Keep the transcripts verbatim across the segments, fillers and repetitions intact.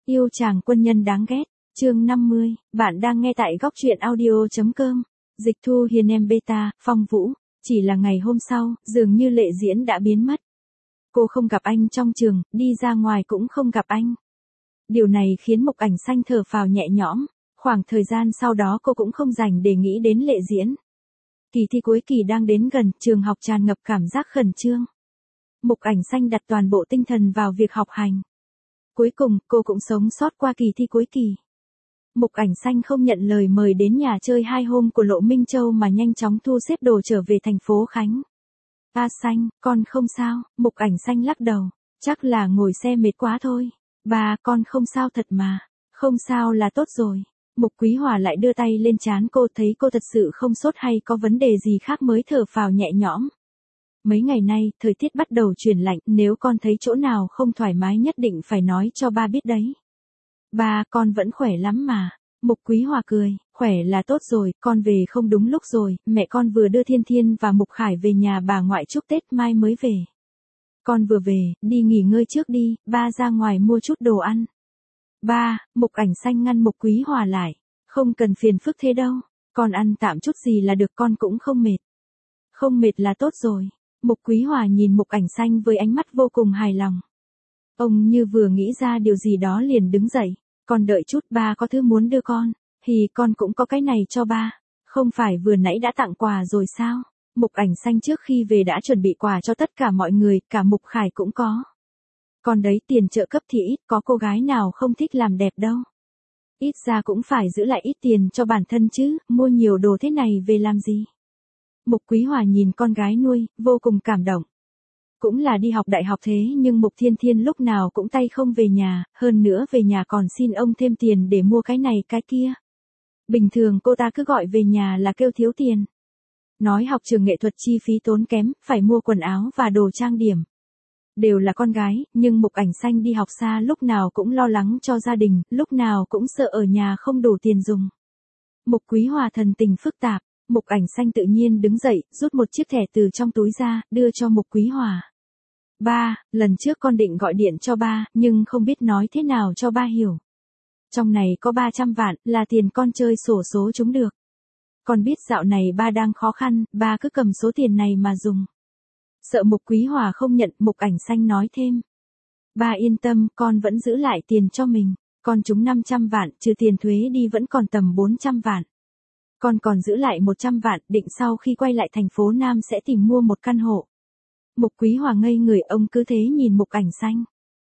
Yêu chàng quân nhân đáng ghét, chương năm mươi, bạn đang nghe tại góc truyện audio.com. Dịch Thu Hiền em beta, Phong Vũ, chỉ là ngày hôm sau, dường như Lệ Diễn đã biến mất. Cô không gặp anh trong trường, đi ra ngoài cũng không gặp anh. Điều này khiến Mục Ảnh Xanh thở phào nhẹ nhõm, khoảng thời gian sau đó cô cũng không dành để nghĩ đến Lệ Diễn. Kỳ thi cuối kỳ đang đến gần, trường học tràn ngập cảm giác khẩn trương. Mục Ảnh Xanh đặt toàn bộ tinh thần vào việc học hành. Cuối cùng, cô cũng sống sót qua kỳ thi cuối kỳ. Mục Ảnh Xanh không nhận lời mời đến nhà chơi hai hôm của Lộ Minh Châu mà nhanh chóng thu xếp đồ trở về thành phố Khánh. A Xanh, con không sao, Mục Ảnh Xanh lắc đầu, chắc là ngồi xe mệt quá thôi. Ba, con không sao thật mà, không sao là tốt rồi. Mục Quý Hòa lại đưa tay lên trán cô, thấy cô thật sự không sốt hay có vấn đề gì khác mới thở phào nhẹ nhõm. Mấy ngày nay, thời tiết bắt đầu chuyển lạnh, nếu con thấy chỗ nào không thoải mái nhất định phải nói cho ba biết đấy. Ba, con vẫn khỏe lắm mà. Mục Quý Hòa cười, khỏe là tốt rồi, con về không đúng lúc rồi, mẹ con vừa đưa Thiên Thiên và Mục Khải về nhà bà ngoại chúc Tết, mai mới về. Con vừa về, đi nghỉ ngơi trước đi, ba ra ngoài mua chút đồ ăn. Ba, Mục Ảnh Xanh ngăn Mục Quý Hòa lại, không cần phiền phức thế đâu, con ăn tạm chút gì là được, con cũng không mệt. Không mệt là tốt rồi. Mục Quý Hòa nhìn Mục Ảnh Xanh với ánh mắt vô cùng hài lòng. Ông như vừa nghĩ ra điều gì đó liền đứng dậy, con đợi chút, ba có thứ muốn đưa con, thì con cũng có cái này cho ba, không phải vừa nãy đã tặng quà rồi sao? Mục Ảnh Xanh trước khi về đã chuẩn bị quà cho tất cả mọi người, cả Mục Khải cũng có. Còn đấy, tiền trợ cấp thì ít, có cô gái nào không thích làm đẹp đâu. Ít ra cũng phải giữ lại ít tiền cho bản thân chứ, mua nhiều đồ thế này về làm gì? Mục Quý Hòa nhìn con gái nuôi, vô cùng cảm động. Cũng là đi học đại học thế nhưng Mục Thiên Thiên lúc nào cũng tay không về nhà, hơn nữa về nhà còn xin ông thêm tiền để mua cái này cái kia. Bình thường cô ta cứ gọi về nhà là kêu thiếu tiền. Nói học trường nghệ thuật chi phí tốn kém, phải mua quần áo và đồ trang điểm. Đều là con gái, nhưng Mục Ảnh Xanh đi học xa lúc nào cũng lo lắng cho gia đình, lúc nào cũng sợ ở nhà không đủ tiền dùng. Mục Quý Hòa thần tình phức tạp. Mục Ảnh Xanh tự nhiên đứng dậy, rút một chiếc thẻ từ trong túi ra, đưa cho Mục Quý Hòa. Ba, lần trước con định gọi điện cho ba, nhưng không biết nói thế nào cho ba hiểu. Trong này có ba trăm vạn, là tiền con chơi xổ số trúng được. Con biết dạo này ba đang khó khăn, ba cứ cầm số tiền này mà dùng. Sợ Mục Quý Hòa không nhận, Mục Ảnh Xanh nói thêm. Ba yên tâm, con vẫn giữ lại tiền cho mình, con trúng năm trăm vạn, trừ tiền thuế đi vẫn còn tầm bốn trăm vạn. Con còn giữ lại một trăm vạn, định sau khi quay lại thành phố Nam sẽ tìm mua một căn hộ. Mục Quý Hòa ngây người, ông cứ thế nhìn Mục Ảnh Xanh.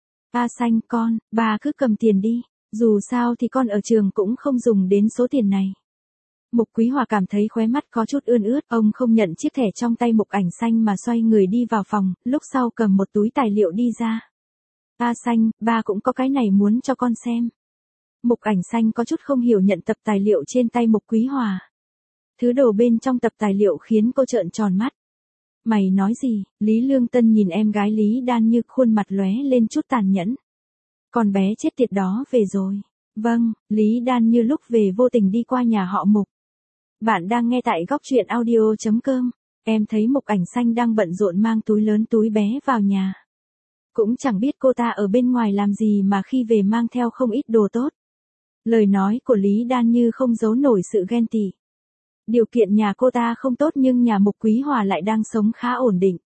A Xanh con, bà cứ cầm tiền đi, dù sao thì con ở trường cũng không dùng đến số tiền này. Mục Quý Hòa cảm thấy khóe mắt có chút ươn ướt, ông không nhận chiếc thẻ trong tay Mục Ảnh Xanh mà xoay người đi vào phòng, lúc sau cầm một túi tài liệu đi ra. A Xanh, ba cũng có cái này muốn cho con xem. Mục Ảnh Xanh có chút không hiểu nhận tập tài liệu trên tay Mục Quý Hòa. Thứ đồ bên trong tập tài liệu khiến cô trợn tròn mắt. Mày nói gì? Lý Lương Tân nhìn em gái Lý Đan Như, khuôn mặt lóe lên chút tàn nhẫn. Con bé chết tiệt đó về rồi. Vâng, Lý Đan Như lúc về vô tình đi qua nhà họ Mục. Bạn đang nghe tại góc truyện audio.com. Em thấy Mục Ảnh Xanh đang bận rộn mang túi lớn túi bé vào nhà. Cũng chẳng biết cô ta ở bên ngoài làm gì mà khi về mang theo không ít đồ tốt. Lời nói của Lý Đan Như không giấu nổi sự ghen tị. Điều kiện nhà cô ta không tốt nhưng nhà Mục Quý Hòa lại đang sống khá ổn định.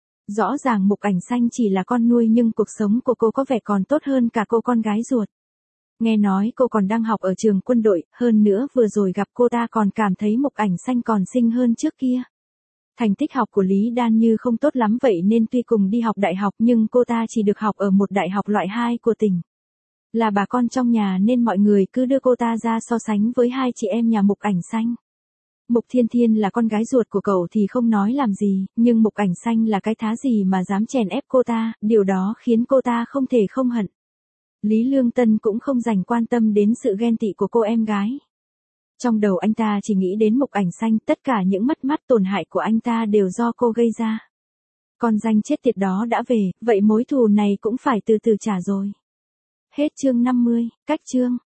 Rõ ràng Mục Ảnh Xanh chỉ là con nuôi nhưng cuộc sống của cô có vẻ còn tốt hơn cả cô con gái ruột. Nghe nói cô còn đang học ở trường quân đội, hơn nữa vừa rồi gặp cô ta còn cảm thấy Mục Ảnh Xanh còn xinh hơn trước kia. Thành tích học của Lý Đan Như không tốt lắm vậy nên tuy cùng đi học đại học nhưng cô ta chỉ được học ở một đại học loại hai của tỉnh. Là bà con trong nhà nên mọi người cứ đưa cô ta ra so sánh với hai chị em nhà Mục Ảnh Xanh. Mục Thiên Thiên là con gái ruột của cậu thì không nói làm gì, nhưng Mục Ảnh Xanh là cái thá gì mà dám chèn ép cô ta, điều đó khiến cô ta không thể không hận. Lý Lương Tân cũng không dành quan tâm đến sự ghen tị của cô em gái. Trong đầu anh ta chỉ nghĩ đến Mục Ảnh Xanh, tất cả những mất mát tổn hại của anh ta đều do cô gây ra. Con danh chết tiệt đó đã về, vậy mối thù này cũng phải từ từ trả rồi. Hết chương năm mươi, cách chương.